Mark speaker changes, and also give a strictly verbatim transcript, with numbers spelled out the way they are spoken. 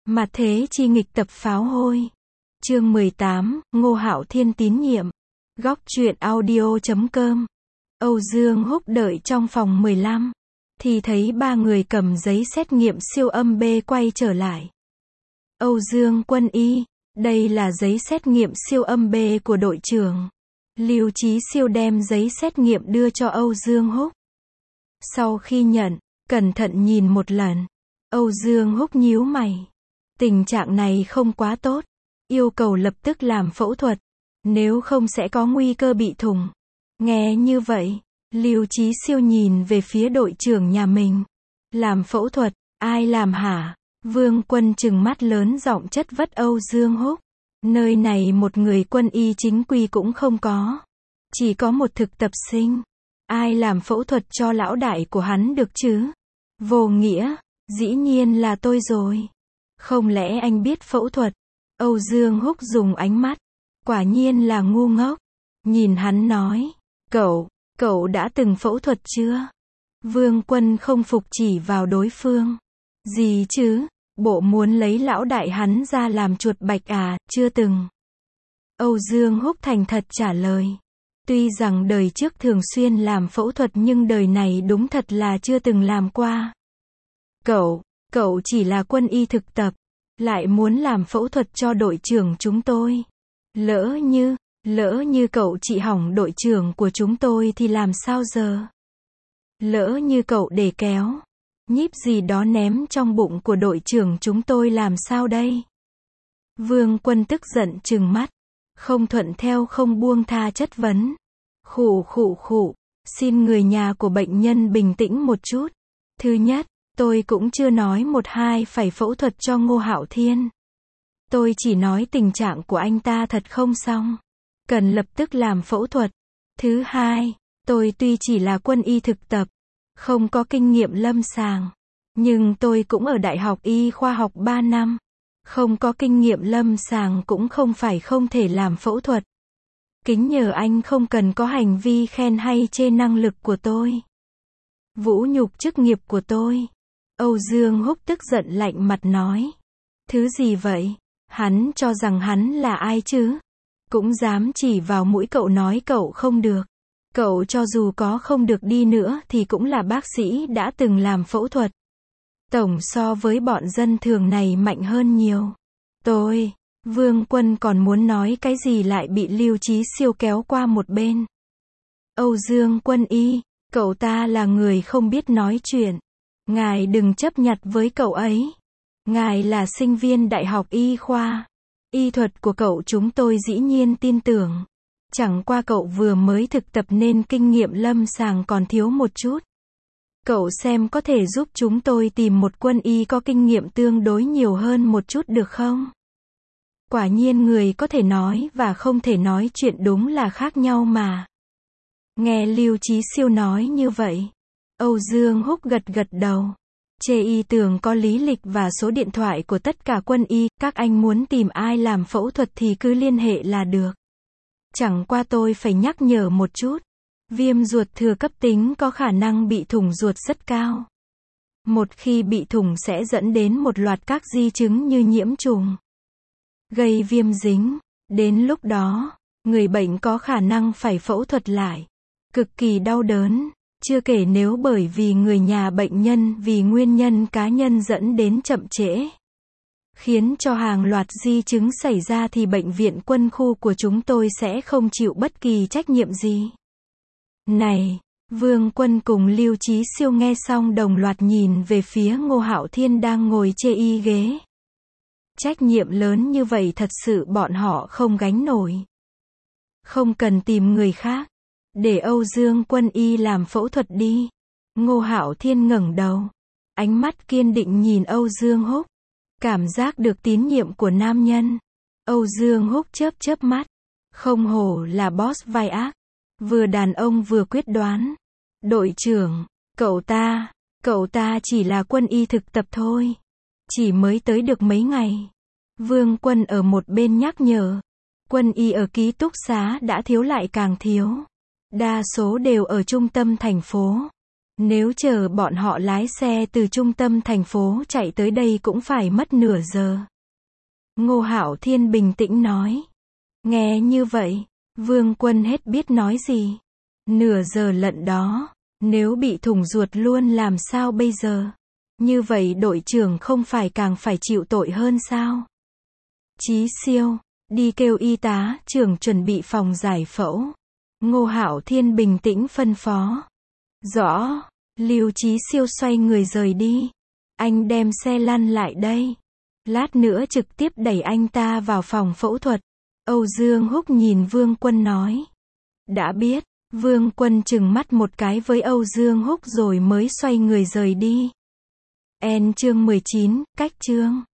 Speaker 1: Mặt thế chi nghịch tập pháo hôi. Chương mười tám, Ngô Hạo Thiên tín nhiệm. Góc truyện audio chấm com. Âu Dương Húc đợi trong phòng mười lăm. Thì thấy ba người cầm giấy xét nghiệm siêu âm B quay trở lại. Âu Dương Quân Y, đây là giấy xét nghiệm siêu âm B của đội trưởng. Lưu Chí Siêu đem giấy xét nghiệm đưa cho Âu Dương Húc. Sau khi nhận, cẩn thận nhìn một lần. Âu Dương Húc nhíu mày. Tình trạng này không quá tốt. Yêu cầu lập tức làm phẫu thuật. Nếu không sẽ có nguy cơ bị thủng. Nghe như vậy, Lưu Chí Siêu nhìn về phía đội trưởng nhà mình. Làm phẫu thuật, ai làm hả? Vương Quân trừng mắt lớn giọng chất vấn Âu Dương Húc. Nơi này một người quân y chính quy cũng không có. Chỉ có một thực tập sinh. Ai làm phẫu thuật cho lão đại của hắn được chứ? Vô nghĩa, dĩ nhiên là tôi rồi. Không lẽ anh biết phẫu thuật? Âu Dương Húc dùng ánh mắt. Quả nhiên là ngu ngốc. Nhìn hắn nói. Cậu, cậu đã từng phẫu thuật chưa? Vương Quân không phục chỉ vào đối phương. Gì chứ? Bộ muốn lấy lão đại hắn ra làm chuột bạch à? Chưa từng. Âu Dương Húc thành thật trả lời. Tuy rằng đời trước thường xuyên làm phẫu thuật nhưng đời này đúng thật là chưa từng làm qua. Cậu, cậu chỉ là quân y thực tập. Lại muốn làm phẫu thuật cho đội trưởng chúng tôi. Lỡ như, lỡ như cậu trị hỏng đội trưởng của chúng tôi thì làm sao giờ? Lỡ như cậu để kéo, nhíp gì đó ném trong bụng của đội trưởng chúng tôi làm sao đây? Vương Quân tức giận trừng mắt. Không thuận theo không buông tha chất vấn. Khụ khụ khụ, xin người nhà của bệnh nhân bình tĩnh một chút. Thứ nhất, tôi cũng chưa nói một hai phải phẫu thuật cho Ngô Hạo Thiên. Tôi chỉ nói tình trạng của anh ta thật không xong. Cần lập tức làm phẫu thuật. Thứ hai, tôi tuy chỉ là quân y thực tập, không có kinh nghiệm lâm sàng. Nhưng tôi cũng ở Đại học Y khoa học ba năm. Không có kinh nghiệm lâm sàng cũng không phải không thể làm phẫu thuật. Kính nhờ anh không cần có hành vi khen hay chê năng lực của tôi. Vũ nhục chức nghiệp của tôi. Âu Dương Húc tức giận lạnh mặt nói. Thứ gì vậy? Hắn cho rằng hắn là ai chứ? Cũng dám chỉ vào mũi cậu nói cậu không được. Cậu cho dù có không được đi nữa thì cũng là bác sĩ đã từng làm phẫu thuật. Tổng so với bọn dân thường này mạnh hơn nhiều. Tôi, Vương Quân còn muốn nói cái gì lại bị Lưu Chí Siêu kéo qua một bên. Âu Dương Quân Y, cậu ta là người không biết nói chuyện. Ngài đừng chấp nhặt với cậu ấy. Ngài là sinh viên Đại học Y khoa. Y thuật của cậu chúng tôi dĩ nhiên tin tưởng. Chẳng qua cậu vừa mới thực tập nên kinh nghiệm lâm sàng còn thiếu một chút. Cậu xem có thể giúp chúng tôi tìm một quân y có kinh nghiệm tương đối nhiều hơn một chút được không? Quả nhiên người có thể nói và không thể nói chuyện đúng là khác nhau mà. Nghe Lưu Chí Siêu nói như vậy, Âu Dương Húc gật gật đầu. Chê y tưởng có lý lịch và số điện thoại của tất cả quân y, các anh muốn tìm ai làm phẫu thuật thì cứ liên hệ là được. Chẳng qua tôi phải nhắc nhở một chút. Viêm ruột thừa cấp tính có khả năng bị thủng ruột rất cao. Một khi bị thủng sẽ dẫn đến một loạt các di chứng như nhiễm trùng, gây viêm dính. Đến lúc đó, người bệnh có khả năng phải phẫu thuật lại. Cực kỳ đau đớn. Chưa kể nếu bởi vì người nhà bệnh nhân vì nguyên nhân cá nhân dẫn đến chậm trễ, khiến cho hàng loạt di chứng xảy ra thì bệnh viện quân khu của chúng tôi sẽ không chịu bất kỳ trách nhiệm gì. Này, Vương Quân cùng Lưu Chí Siêu nghe xong đồng loạt nhìn về phía Ngô Hạo Thiên đang ngồi chê y ghế. Trách nhiệm lớn như vậy thật sự bọn họ không gánh nổi. Không cần tìm người khác. Để Âu Dương Quân Y làm phẫu thuật đi. Ngô Hạo Thiên ngẩng đầu. Ánh mắt kiên định nhìn Âu Dương Húc. Cảm giác được tín nhiệm của nam nhân. Âu Dương Húc chớp chớp mắt. Không hổ là boss vai ác. Vừa đàn ông vừa quyết đoán. Đội trưởng, cậu ta, cậu ta chỉ là quân y thực tập thôi. Chỉ mới tới được mấy ngày. Vương Quân ở một bên nhắc nhở. Quân y ở ký túc xá đã thiếu lại càng thiếu. Đa số đều ở trung tâm thành phố. Nếu chờ bọn họ lái xe từ trung tâm thành phố chạy tới đây cũng phải mất nửa giờ. Ngô Hạo Thiên bình tĩnh nói. Nghe như vậy, Vương Quân hết biết nói gì. Nửa giờ lận đó, nếu bị thủng ruột luôn làm sao bây giờ? Như vậy đội trưởng không phải càng phải chịu tội hơn sao? Chí Siêu, đi kêu y tá trưởng chuẩn bị phòng giải phẫu. Ngô Hạo Thiên bình tĩnh phân phó. Rõ, Lưu Chí Siêu xoay người rời đi. Anh đem xe lăn lại đây. Lát nữa trực tiếp đẩy anh ta vào phòng phẫu thuật. Âu Dương Húc nhìn Vương Quân nói. Đã biết, Vương Quân chừng mắt một cái với Âu Dương Húc rồi mới xoay người rời đi. En chương mười chín, cách chương.